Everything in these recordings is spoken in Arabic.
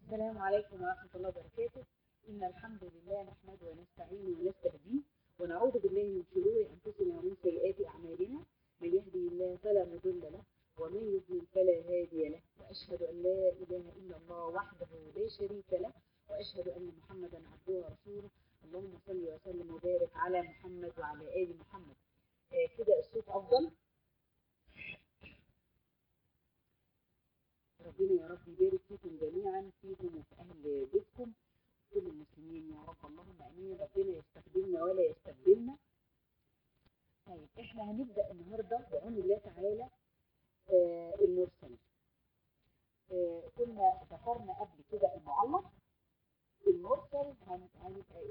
السلام عليكم ورحمة الله وبركاته. إن الحمد لله نحمده ونستعينه ونستهديه ونعوذ بالله من شرور أنفسنا ومن سيئات أعمالنا. من يهدي الله فلا مضل له ومن يضلل فلا هادي له، وأشهد أن لا إله إلا الله وحده لا شريك له، وأشهد أن محمدا عبده ورسوله. اللهم صل وسلم وبارك على محمد وعلى آل محمد. كده الصوت أفضل. ربنا يا رب يبارك فيكم جميعا، فيكم وفي أهل بيتكم، كل المسلمين يا رب، اللهم امين. ربنا يستخدمنا ولا يستبدلنا. طيب احنا هنبدا النهارده بعون الله تعالى المرسل. كنا ذكرنا قبل كده المعلق. المرسل هنبقى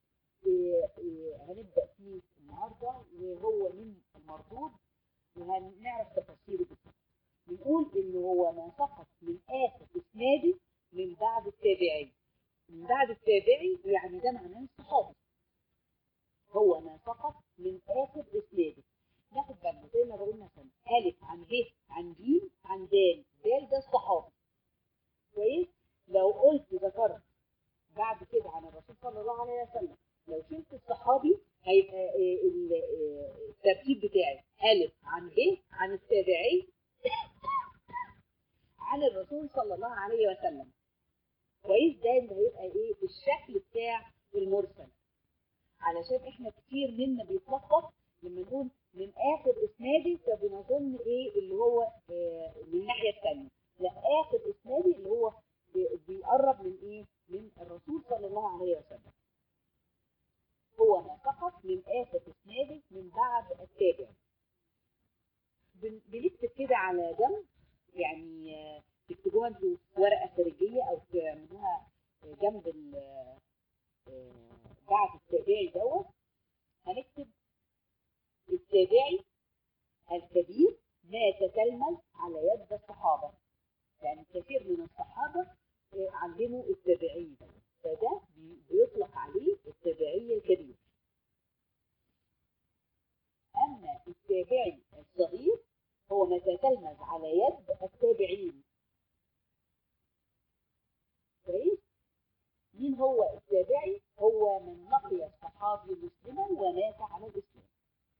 هنبدا فيه النهارده، وهو من المردود، وهنعرف تفاصيله بالظبط. بنقول ان هو ما سقط من اخر اسناده من بعد التابعين. من بعد التابعي يعني ده معناه الصحابي. هو ما سقط من اخر اسناده. ناخد بالنا زي ما بقول مثلا الف عن ب عن ج عن د، ده الصحابي. كويس. لو قلت ذكرت بعد كده عن الرسول صلى الله عليه وسلم، لو شلت الصحابي هيبقى الترتيب بتاعي الف عن ب عن التابعي عن الرسول صلى الله عليه وسلم. كويس. ده اللي هيبقى الشكل بتاع المرسل. علشان احنا كتير منا بيتلخبط لما نقول من اخر اسنادي، فبنظن اللي هو من الناحيه الثانيه. لا، اخر اسنادي اللي هو بيقرب من من الرسول صلى الله عليه وسلم. هو ما سقط من اخر اسنادي من بعد التابع. بنكتب كده على جنب، يعني تكتبوها انتوا في ورقه خارجيه او تعملوها جنب بعد التابعي دوت. هنكتب التابعي الكبير ما تتلمذ على يد الصحابه. يعني كثير من الصحابه علموا التابعي دوت، فده بيطلق عليه التابعي الكبير. اما التابعي الصغير هو ما تتلمذ على يد التابعين. كويس. مين هو التابعي؟ هو من لقي الصحابي مسلما ومات على الاسلام.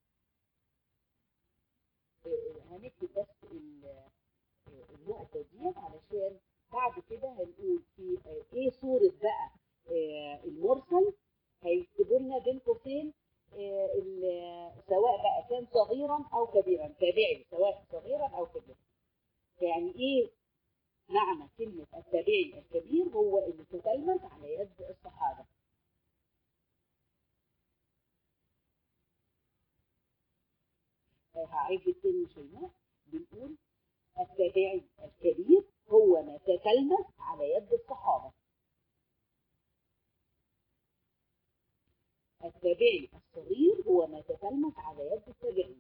هنكتب بس النقطه دي علشان بعد كده هنقول في صوره بقى المرسل. هيكتبوا لنا بين قوسين سواء بقى كان صغيرا او كبيرا، تابعي سواء صغيرا او كبيرا. يعني معنى كلمة التابعي الكبير؟ هو اللي تتلمذ على يد الصحابة. هعيد التاني شيماء. بنقول التابعي الكبير هو ما تتلمذ على يد الصحابة. التابعي الصغير هو ما تتلمذ على يد التابعين.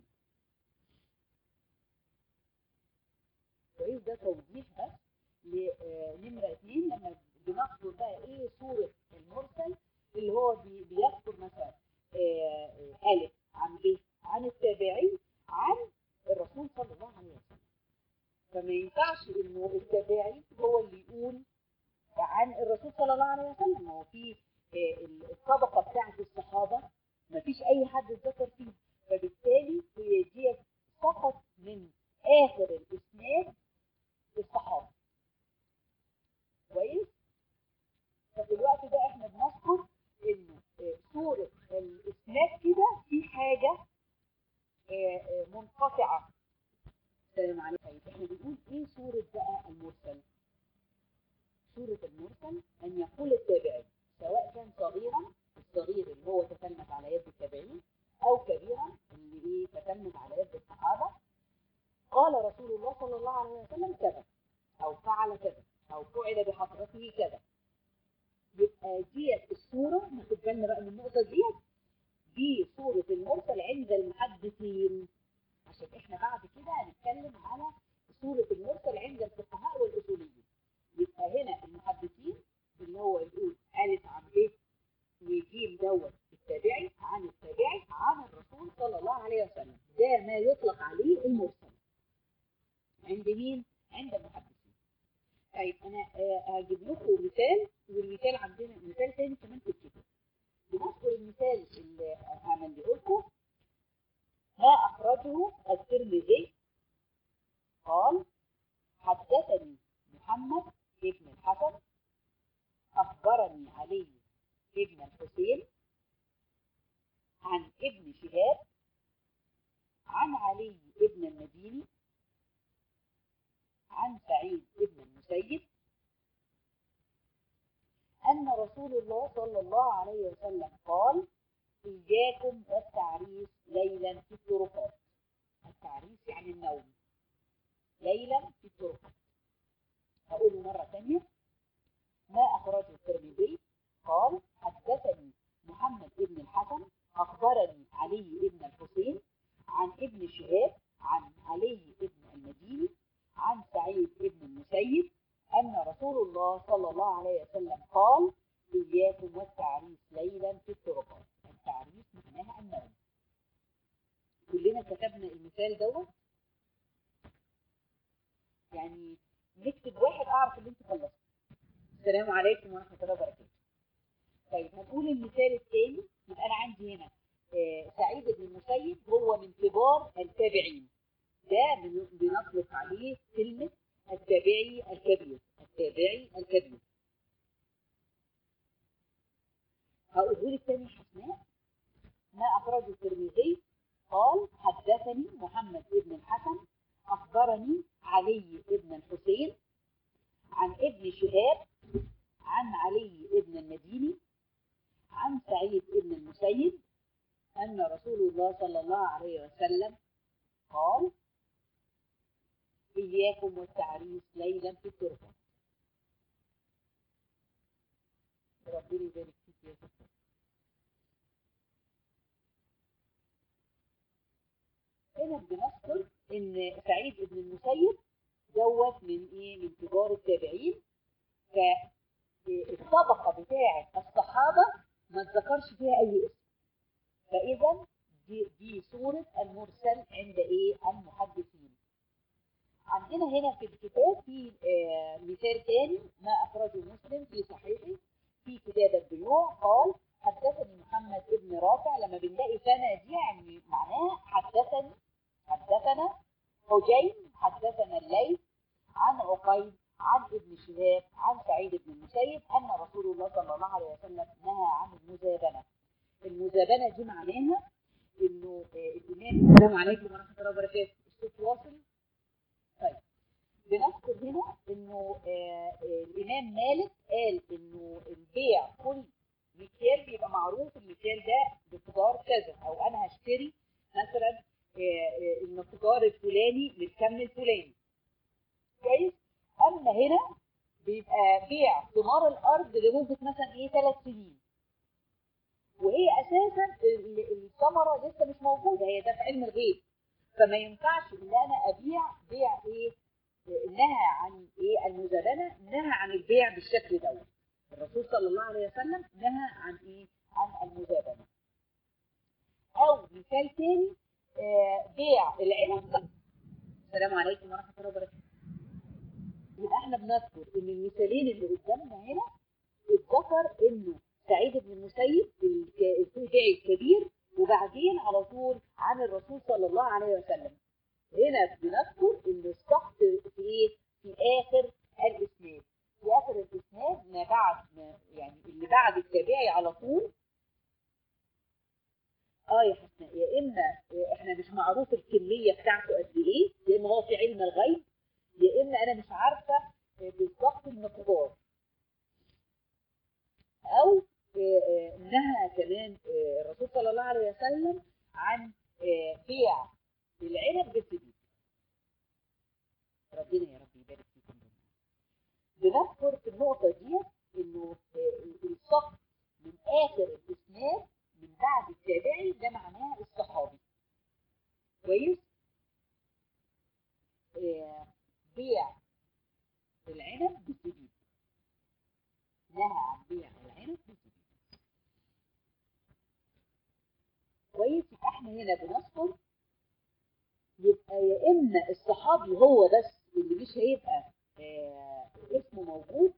كويس. ده توضيح بس لنمرة 2. لما بنذكر بقى صورة المرسل، اللي هو بيذكر مثلا ألف عن ب عن التابعي عن الرسول صلى الله عليه وسلم. فما ينفعش انه التابعي هو اللي يقول عن الرسول صلى الله عليه وسلم. هو في الطبقة بتاعة الصحابة ما فيش اي حد اتذكر فيه، فبالتالي هي دي فقط من اخر الاسناد الصحابة. كويس. ففي الوقت ده احنا بنذكر انه صورة الاسناد كده في حاجة منقطعة. السلام عليكم. احنا بنقول صورة بقى المرسل؟ صورة المرسل ان يقول التابعي سواء كان صغيرا، الصغير اللي هو تتلمذ على يد التابعين، او كبيرا اللي تتلمذ على يد الصحابة، قال رسول الله صلى الله عليه وسلم كذا، او فعل كذا، او فعل بحضرته كذا. يبقى ديت الصورة. ناخد بالنا بقى من النقطة دي صورة المرسل عند المحدثين، عشان احنا بعد كده هنتكلم على صورة المرسل عند الفقهاء والأصوليين. يبقى هنا المحدثين اللي هو يقول ألف عن ب وجيم دوت التابعي عن التابعي عن الرسول صلى الله عليه وسلم. ده ما يطلق عليه المرسل عند مين؟ عند المحدثين. طيب انا هجيب لكم مثال، والمثال عندنا مثال تاني كمان في الكتاب. بنذكر المثال اللي هعمل لكم. ما أخرجه الترمذي قال حدثني محمد ابن الحسن أخبرني علي ابن الحسين عن ابن شهاب عن علي ابن المديني عن سعيد ابن المسيب أن رسول الله صلى الله عليه وسلم قال إياكم والتعريس ليلا في الطرقات. التعريس يعني النوم ليلا في الطرقات. هقوله مرة ثانية. ما أخرجه الترمذي قال حدثني محمد ابن الحسن أخبرني علي ابن الحسين عن ابن شهاب عن علي ابن المديني عن سعيد ابن المسيب أن رسول الله صلى الله عليه وسلم قال إياكم والتعريس ليلا في الطرقات. التعريس معناها النوم. كلنا كتبنا المثال دوت، يعني نكتب واحد أعرف اللي انت خلصت. السلام عليكم ورحمة الله وبركاته. طيب هنقول المثال الثاني. يبقى أنا عندي هنا سعيد بن المسيب هو من كبار التابعين. ده بنطلق عليه كلمة التابعي الكبير. التابعي الكبير. هقوله لك تاني حسناء. ما أخرجه الترمذي قال حدثني محمد بن الحسن أخبرني علي بن الحسين عن ابن شهاب عن علي بن المديني عن سعيد بن المسيب أن رسول الله صلى الله عليه وسلم قال إياكم والتعريس ليلا في الطرقات. ربنا يبارك فيك يا ستة. هنا بنذكر ان سعيد بن المسيب دوت من ايه؟ من كبار التابعين. فالطبقه بتاعه الصحابه ما اتذكرش فيها اي اسم. فاذا دي صوره المرسل عند ايه؟ المحدثين. عندنا هنا في الكتاب في مثال ثاني. ما اخرجه مسلم في صحيحه في كتاب البيوع قال حدثني محمد بن رافع. لما بنلاقي سنه دي يعني معناها حدثنا حجين حدثنا الليث عن عقيل عن ابن شهاب عن سعيد بن المسيب أن رسول الله صلى الله عليه وسلم نهى عن المزابنة. المزابنة دي معناها إنه الإمام. السلام عليكم ورحمة الله وبركاته. الصوت واصل؟ طيب بنذكر هنا إنه الإمام مالك قال إنه البيع كل مكيال بيبقى معروف المكيال ده بمقدار كذا، أو أنا هشتري مثلا المقدار الفلاني للكم الفلاني. كويس؟ اما هنا بيبقى بيع ثمار الارض لمده مثلا ايه 3 سنين، وهي اساسا الثمره لسه مش موجوده، هي ده في علم الغيب. فما ينفعش ان انا ابيع بيع ايه؟ نهى عن ايه؟ المزابنه. نهى عن البيع بالشكل دوت. الرسول صلى الله عليه وسلم نهى عن ايه؟ عن المزابنه. او مثال ثاني بيع العنب. السلام عليكم ورحمه الله وبركاته. يبقى احنا بنذكر ان المثالين اللي قدامنا هنا اتذكر انه سعيد بن المسيب التابعي الكبير، وبعدين على طول عن الرسول صلى الله عليه وسلم. هنا بنذكر ان السقط في ايه؟ في اخر الاسناد. في اخر الاسناد ما بعد يعني اللي بعد التابعي على طول. يا حسناء، يا اما احنا مش معروف الكميه بتاعته قد ايه، يا اما هو في علم الغيب، يا اما انا مش عارفه بالظبط المقدار، او انها كمان الرسول صلى الله عليه وسلم عن بيع العنب بالزبيب. ربنا يا رب يبارك فيكم. بنذكر في النقطه دي انه السقط من اخر الاسناد من بعد التابعي ده معناه الصحابي. كويس؟ بيع العنب بالزبيب. نهى عن بيع العنب بالزبيب. كويس؟ يبقى احنا هنا بنذكر يبقى يا اما الصحابي هو بس اللي مش هيبقى اسمه موجود،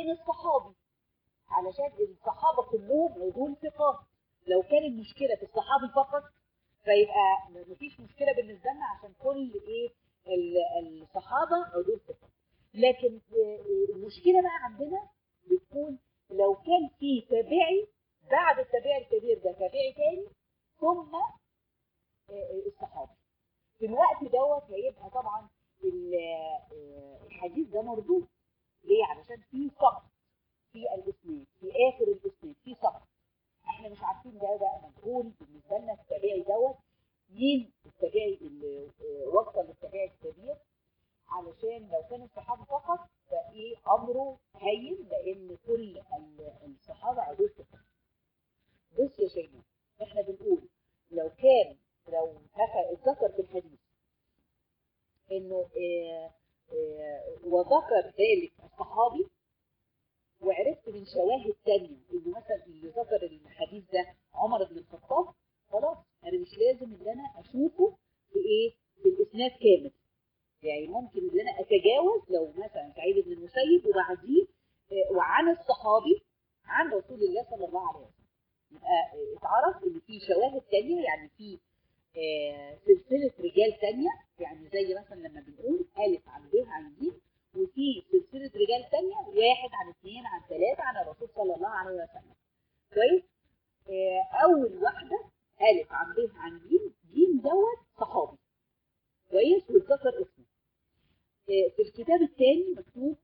وبين الصحابي، علشان الصحابة كلهم عدول ثقات. لو كان المشكلة في الصحابي فقط فيبقى مفيش مشكلة بالنسبة لنا، عشان كل الصحابة عدول ثقات. لكن المشكلة بقى عندنا بتكون لو كان في تابعي بعد التابعي الكبير ده تابعي تاني ثم الصحابي، في الوقت دوت هيبقى طبعا الحديث ده مردود. ليه؟ علشان في سقط في الاسناد، في اخر الاسناد في سقط، احنا مش عارفين ده بقى مجهول بالنسبه لنا. التابعي دوت مين التابعي اللي وصل للتابعي الكبير؟ علشان لو كان الصحابي فقط فايه امره هين، لان كل الصحابه عدول ثقات. بص يا شيماء، احنا بنقول لو اتذكر في الحديث انه وذكر ذلك الصحابي، وعرفت من شواهد تانية انه مثلا اللي ذكر الحديث ده عمر بن الخطاب، خلاص انا مش لازم ان انا اشوفه في في الاسناد كامل. يعني ممكن ان انا اتجاوز لو مثلا سعيد بن المسيب وبعديه وعن الصحابي عن رسول الله صلى الله عليه وسلم، يبقى اتعرف ان في شواهد تانية، يعني في سلسلة رجال تانية، يعني زي مثلا لما بنقول ألف عن ب عن ج، وفي سلسلة رجال تانية 1 عن 2 عن 3 عن الرسول صلى الله عليه وسلم. كويس؟ أول واحدة ألف عن ب عن ج، ج دوت صحابي. كويس؟ واتذكر اسمه. في الكتاب الثاني مكتوب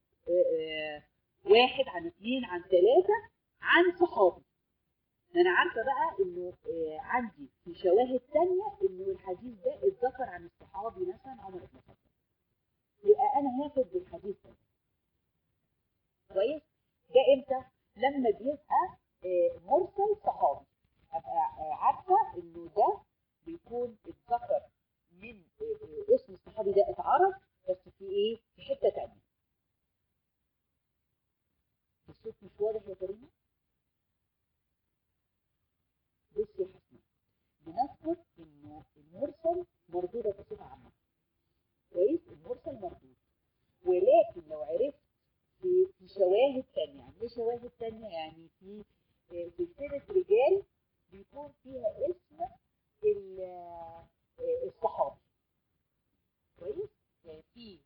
1 عن 2 عن 3 عن صحابي. انا عارفه بقى انه عندي في شواهد ثانيه انه الحديث ده اتذكر عن الصحابي مثلا عمر بن الخطاب، يبقى انا هاخد بالحديث ده. كويس؟ ده امتى؟ لما بيبقى مرسل صحابي، ابقى عارفه انه ده بيكون اتذكر من اسم الصحابي ده اتعرف، بس في في حته ثانيه. الصوت مش واضح يا كريمه؟ بصي يا حسناء، بنثبت انه المرسل مردودة بصفة عامة. كويس؟ المرسل مردود، ولكن لو عرفت في شواهد تانية، يعني ايه شواهد تانية؟ يعني في سلسلة رجال بيكون فيها اسم الصحابي. كويس؟ يعني في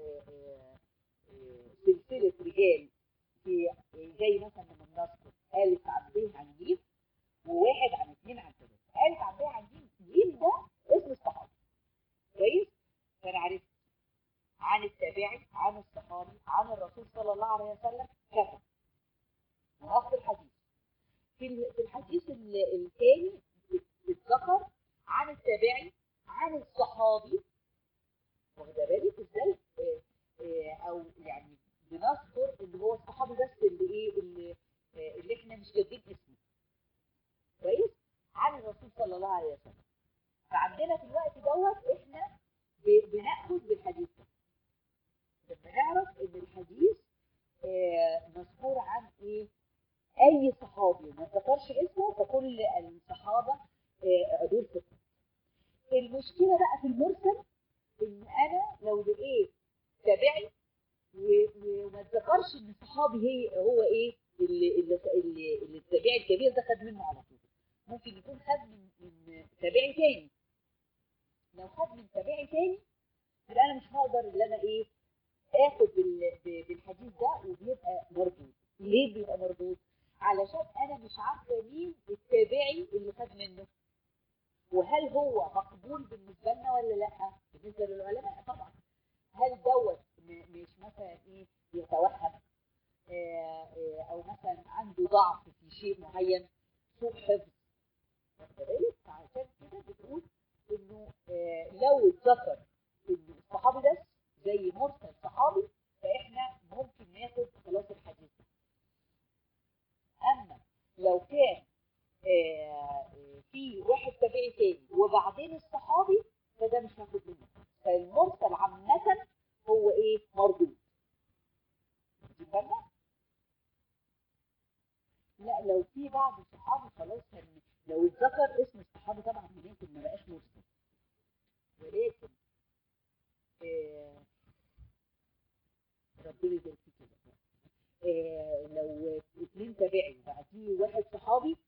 سلسلة رجال في زي مثلا لما بنذكر ألف عن ب عن ج، وواحد عن 2 عن 3، ألف عن ب عن ج ده اسم الصحابي. كويس؟ فانا عرفت عن التابعي عن الصحابي عن الرسول صلى الله عليه وسلم كذا نص الحديث. في الحديث الثاني اتذكر عن التابعي عن الصحابي. واخده بالك ازاي؟ او يعني بنذكر اللي هو الصحابي بس اللي احنا مش كاتبين اسمه. كويس؟ عن الرسول صلى الله عليه وسلم. فعندنا في الوقت دوت احنا بناخذ بالحديث ده لما نعرف ان الحديث مذكور عن اي صحابي ما ذكرش اسمه، فكل الصحابه عدول ثقه. المشكله بقى في المرسل ان انا لو لقيت تابعي وما ذكرش ان الصحابي هو اللي التابعي الكبير ده خد منه على طول، ممكن يكون خد من تابعي تاني. لو خد من تابعي تاني يبقى انا مش هقدر ان انا اخد بالحديث ده، وبيبقى مردود. ليه بيبقى مردود؟ علشان انا مش عارفه مين التابعي اللي خد منه، وهل هو مقبول بالنسبه لنا ولا لا. بالنسبه للعلماء طبعا، هل دوت مش مثلا يتوهم او مثلا عنده ضعف في شيء معين، سوء حفظ. فعشان كده بتقول انه لو اتذكر ان الصحابي ده زي مرسل صحابي فاحنا ممكن ناخد خلاص الحديث. اما لو كان في واحد تابعي تاني وبعدين الصحابي فده مش هاخد منه. فالمرسل عامة هو مردود. لا، لو في بعض الصحابي خلاص لو اتذكر اسم الصحابي طبعا ممكن ما بقاش مرسل، ولكن ربنا يبارك فيك. لو 2 تابعي بعديه واحد صحابي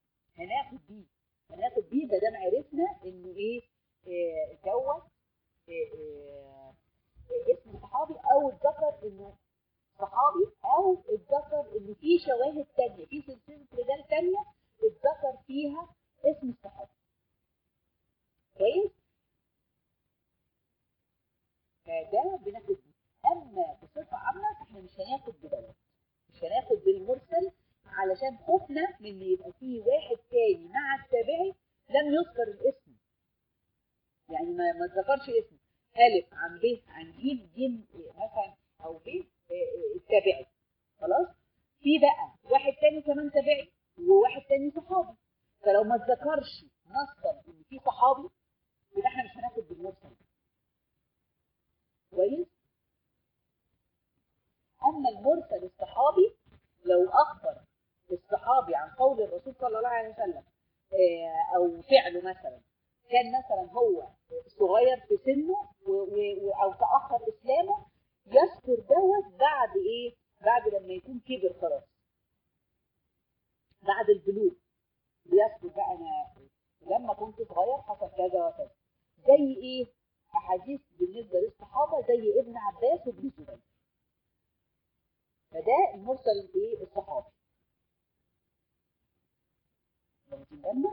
هناخد بيه ما دام عرفنا انه ايه دوت اسم صحابي او اتذكر انه صحابي او اتذكر ان في شواهد تانية في سلسله رجال تانية اتذكر فيها اسم الصحابي. كويس؟ فده بناخد بيه. اما بصفه عامه احنا مش هناخد بدوت، مش هناخد بالمرسل علشان خوفنا من ان يبقى فيه واحد تاني مع التابعي لم يذكر الاسم، يعني ما اتذكرش اسمه الف عن ب عن ج مثلا او ب التابعي. خلاص؟ في بقى واحد تاني كمان تابعي وواحد تاني صحابي، فلو ما اتذكرش نصا ان في صحابي يبقى احنا مش هناخد بالمرسل. كويس؟ اما المرسل الصحابي لو اخبر الصحابي عن قول الرسول صلى الله عليه وسلم او فعله، مثلا كان مثلا هو صغير في سنه او تاخر اسلامه، يذكر دوت بعد ايه؟ بعد لما يكون كبر خلاص، بعد البلوغ بيذكر بقى انا لما كنت صغير حصل كذا وكذا. زي ايه؟ احاديث بالنسبه للصحابه زي ابن عباس وابن الزبير، فده المرسل الايه؟ الصحابي. واخدين بالنا؟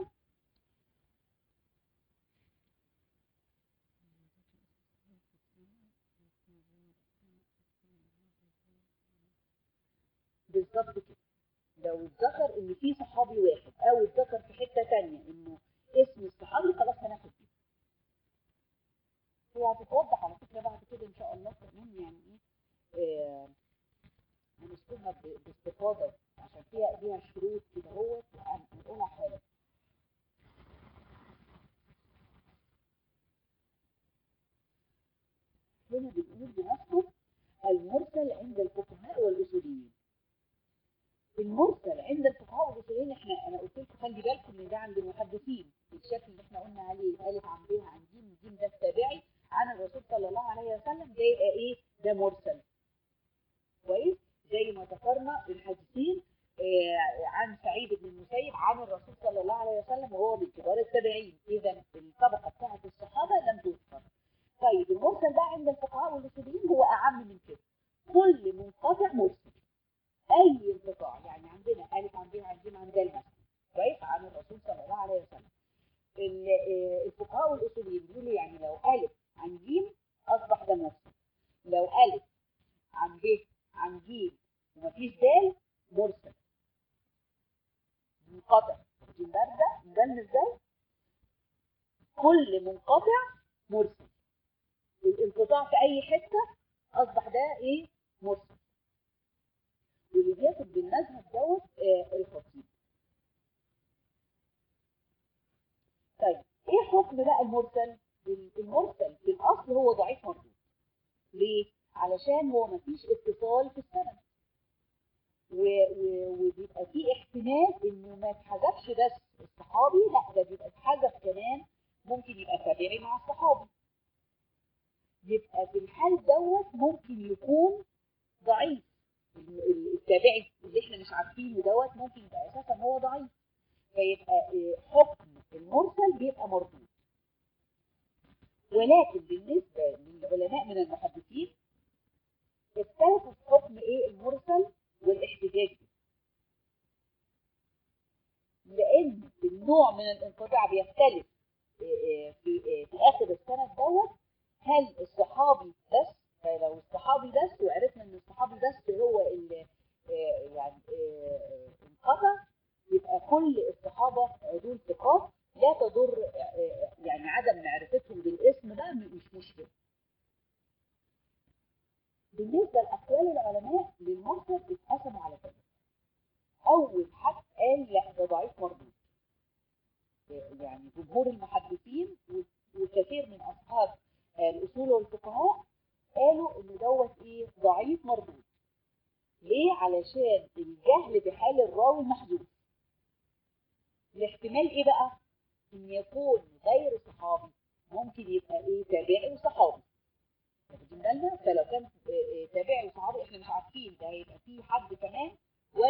بالظبط كده. لو اتذكر ان في صحابي واحد او اتذكر في حته ثانيه انه اسم الصحابي، خلاص هناخد بيه. هي هتتوضح على فكره بعد كده ان شاء الله كمان، يعني ايه هنذكرها باستفاضه عشان فيها ليها شروط كده اهوت هنقولها حالا. هنا بنقول بنذكر المرسل عند الفقهاء والاصوليين. المرسل عند الفقهاء والاصوليين انا قلت لكم خلي بالكم ان ده عند المحدثين بالشكل اللي احنا قلنا عليه الف عن ب عن ج ده التابعي عن الرسول صلى الله عليه وسلم، ده يبقى ايه؟ ده مرسل. كويس؟ زي ما ذكرنا الحديثين عن سعيد بن المسيب عن الرسول صلى الله عليه وسلم وهو من كبار التابعين، اذا الطبقه بتاعت الصحابه لم تذكر. طيب المرسل بقى عند الفقهاء والاصوليين هو اعم من كده، كل منقطع مرسل. اي انقطاع، يعني عندنا الف عن ب عن ج عن د مثلا كويس عن الرسول صلى الله عليه وسلم، الفقهاء والاصوليين بيقولوا يعني لو الف عن ج اصبح ده مرسل، لو الف عن ب عن ج ومفيش د مرسل منقطع. واخدين بالنا ازاي؟ كل منقطع مرسل، الانقطاع في اي حته اصبح ده ايه؟ مرسل. واللي بياخد بالمذهب دوت الخطيب. طيب ايه حكم بقى المرسل؟ المرسل في الاصل هو ضعيف مردود. ليه؟ علشان هو مفيش اتصال في السند، وبيبقى فيه احتمال انه ما اتحذفش بس الصحابي، لا ده بيبقى اتحذف كمان ممكن يبقى تابعي مع الصحابي. يبقى في الحال دوت ممكن يكون ضعيف. التابعي اللي احنا مش عارفينه دوت ممكن يبقى اساسا هو ضعيف، فيبقى حكم المرسل بيبقى مردود. ولكن بالنسبه للعلماء من المحدثين اختلفوا في حكم ايه المرسل والاحتجاج به، لان النوع من الانقطاع بيختلف في اخر السند دوت. هل الصحابي بس؟ فلو الصحابي بس وعرفنا ان الصحابي بس هو اللي يعني انقطع، يبقى كل الصحابه عدول ثقات لا تضر يعني عدم معرفتهم بالاسم ده مش مشكله. بالنسبه لاقوال العلماء للمرسل اتقسموا على كده. اول حد قال لا ده ضعيف مردود، يعني جمهور المحدثين وكثير من اصحاب الاصول والفقهاء قالوا ان دوت ايه؟ ضعيف مردود. ليه؟ علشان الجهل بحال الراوي محذوف. الاحتمال ايه بقى؟ ان يكون غير صحابي، ممكن يبقى ايه؟ تابعي وصحابي. واخدين بالنا؟ فلو كان تابعي وصحابي احنا مش عارفين ده هيبقى فيه حد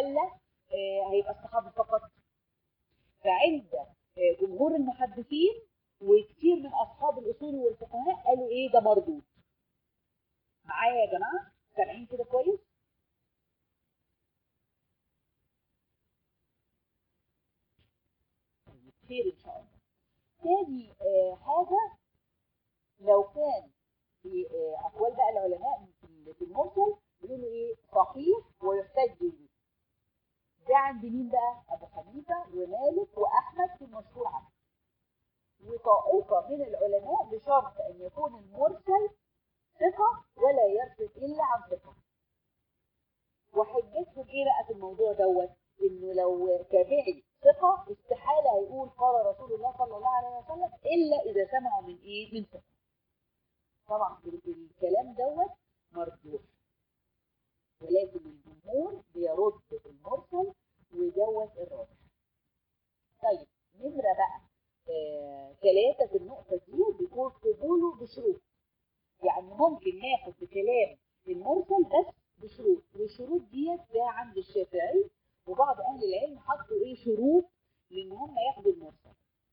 ولا هيبقى الصحابي فقط؟ فعند جمهور المحدثين وكثير من اصحاب الاصول والفقهاء قالوا ايه ده مردود. معايا يا جماعه؟ سامعين كده كويس؟ خير ان شاء الله. تاني حاجه، لو كان في اقوال بقى العلماء في المرسل بيقولوا ايه صحيح ويحتج به. ده عند مين بقى؟ ابو حنيفه ومالك واحمد في المشهور عنه. وطائفه من العلماء بشرط ان يكون المرسل ثقه ولا يرسل الا عن ثقه. وحجتهم ايه بقى في الموضوع دوت؟ انه لو تابعي ثقه استحاله هيقول قال رسول الله صلى الله عليه وسلم الا اذا سمعوا من ايه؟ من ثقه. طبعا الكلام دوت مرجوح، ولكن الجمهور بيرد المرسل ودوت الراجح. طيب نمره بقى 3 في النقطه دي بيكون قبوله بشروط. يعني ممكن ناخد بكلام المرسل بس بشروط، والشروط ديت ده عند الشافعي وبعض اهل العلم حطوا ايه شروط لان هم ياخدوا المرسل.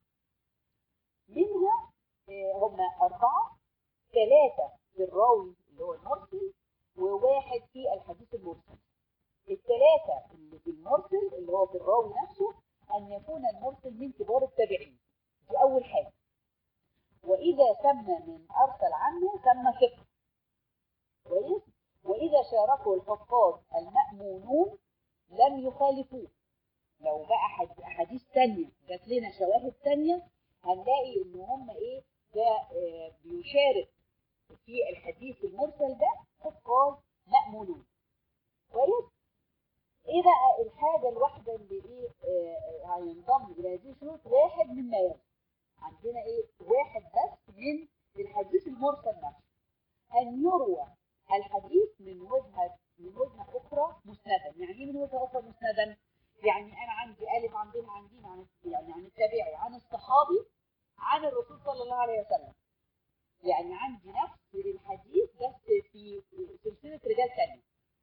منها هم 4: 3 في الراوي اللي هو المرسل، وواحد في الحديث المرسل. ال3 اللي في المرسل اللي هو في الراوي نفسه ان يكون المرسل من كبار التابعين، دي اول حاجه. واذا سمى من ارسل عنه سمى ثقه. كويس؟ واذا شاركه الحفاظ المأمونون لم يخالفوه. لو بقى احاديث ثانيه جات لنا شواهد ثانيه هنلاقي ان هم ايه ده بيشارك في الحديث المرسل ده حفاظ مأمونون. كويس؟ ايه بقى الحاجه الواحده اللي ايه هينضم الى هذه الشروط؟ واحد مما يلي. عندنا ايه؟ واحد بس من الحديث المرسل نفسه. ان يروى الحديث من وجهه اخرى مسندا. يعني ايه من وجهه اخرى مسندا؟ يعني انا عندي الف عن ب عن ج عن التابعي عن الصحابي عن الرسول صلى الله عليه وسلم. يعني عندي نفس الحديث بس في سلسله رجال ثانيه.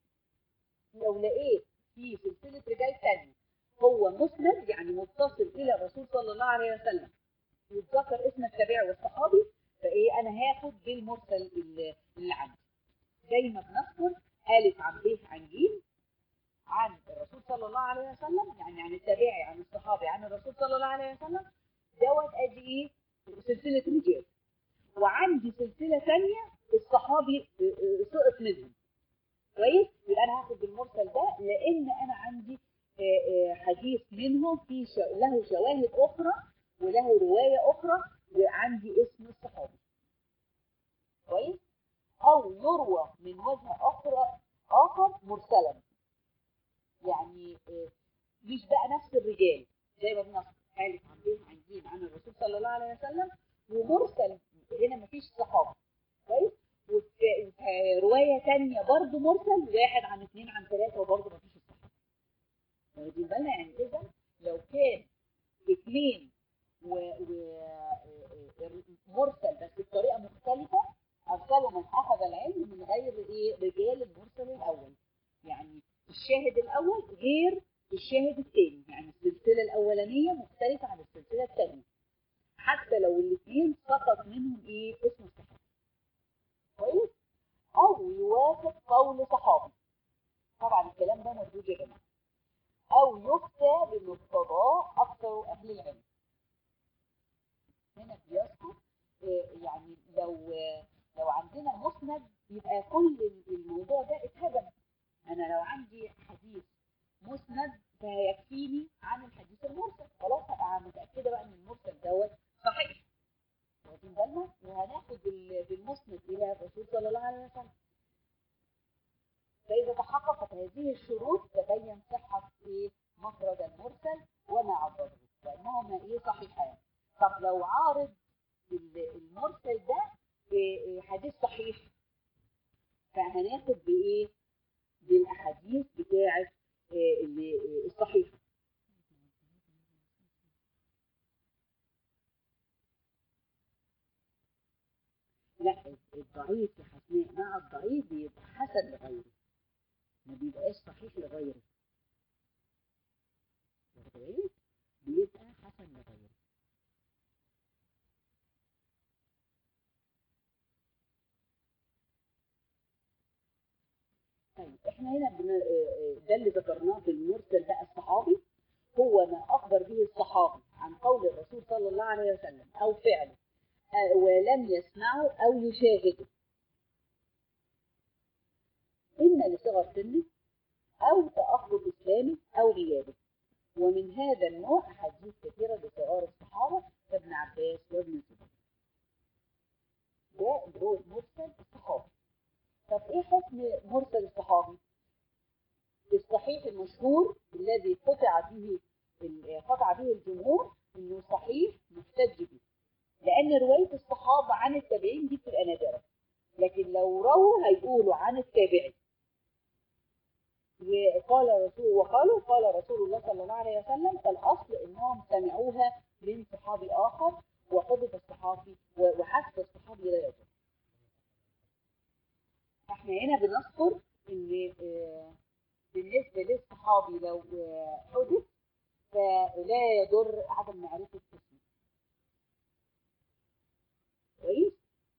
لو لقيت في سلسله رجال ثانيه هو مسند يعني متصل الى الرسول صلى الله عليه وسلم يتذكر اسم التابعي والصحابي، فايه انا هاخد بالمرسل اللي عندي. زي ما بنذكر الف عن ب عن ج عن الرسول صلى الله عليه وسلم، يعني عن التابعي عن الصحابي عن الرسول صلى الله عليه وسلم، دوت ادي ايه سلسله رجال. وعندي سلسله ثانيه الصحابي سقط منهم. كويس؟ يبقى انا هاخد بالمرسل ده لان انا عندي حديث منهم في له شواهد اخرى وله روايه اخرى وعندي اسم الصحابي. كويس؟ او يروى من وجه اخر مرسلا. يعني مش بقى نفس الرجال زي ما بنذكر الف عن ب عن ج عن الرسول صلى الله عليه وسلم ومرسل هنا مفيش صحابه. كويس؟ وفي روايه ثانيه برضه مرسل واحد عن اثنين عن ثلاثه وبرضه مفيش الصحابه. واخدين بالنا؟ يعني اذا لو كان اثنين مرسل بس بطريقه مختلفه ارسلوا من اخذ العلم من غير ايه رجال المرسل الاول. يعني الشاهد الاول غير الشاهد الثاني، يعني السلسله الاولانيه مختلفه عن السلسله الثانيه حتى لو الاثنين سقط منهم ايه اسم الصحابي. كويس؟ او يوافق قول صحابي. طبعا الكلام ده موجود يا جماعه. او يفتى بمقتضاه اكثر اهل العلم. هنا بيذكر يعني لو عندنا مسند يبقى كل الموضوع ده اتهدم. انا لو عندي حديث مسند فيكفيني عن الحديث المرسل، خلاص هبقى متاكده بقى ان المرسل دوت صحيح. واخدين بالنا؟ وهناخد بالمسند الى الرسول صلى الله عليه وسلم. فاذا تحققت هذه الشروط تبين صحه ايه مخرج المرسل وما عبره وانهما ايه صحيحان. طب لو عارض المرسل ده حديث صحيح فهناخد بايه؟ بالاحاديث بتاعه الصحيحه. لا الضعيف يا حسناء مع الضعيف بيبقى حسن لغيره ما بيبقاش صحيح لغيره. طيب احنا هنا ده اللي ذكرناه في المرسل بقى الصحابي، هو ما اخبر به الصحابي عن قول الرسول صلى الله عليه وسلم او فعله، ولم يسمعه او يشاهده، اما لصغر سنه او تاخر اسلامه او غيابه. ومن هذا النوع احاديث كثيره لصغار الصحابه كابن عباس وابن الزبير. ده اللي هو المرسل الصحابي. طب ايه حكم مرسل الصحابي؟ الصحيح المشهور الذي قطع به الجمهور انه صحيح محتج به، لان روايه الصحابه عن التابعين دي بتبقى نادره، لكن لو رووا هيقولوا عن التابعين. قال رسول الله صلى الله عليه وسلم، فالاصل انهم سمعوها من صحابي اخر، وحدث الصحابي وحسب الصحابي لا يجوز. احنا هنا بنذكر ان بالنسبه للصحابي لو حدث فلا يضر عدم معرفه اسمه. كويس.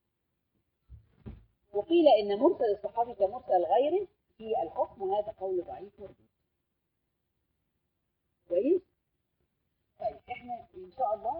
وقيل ان مرسل الصحابي كمرسل غيره في الحكم، وهذا قول ضعيف مردود. كويس. طيب احنا ان شاء الله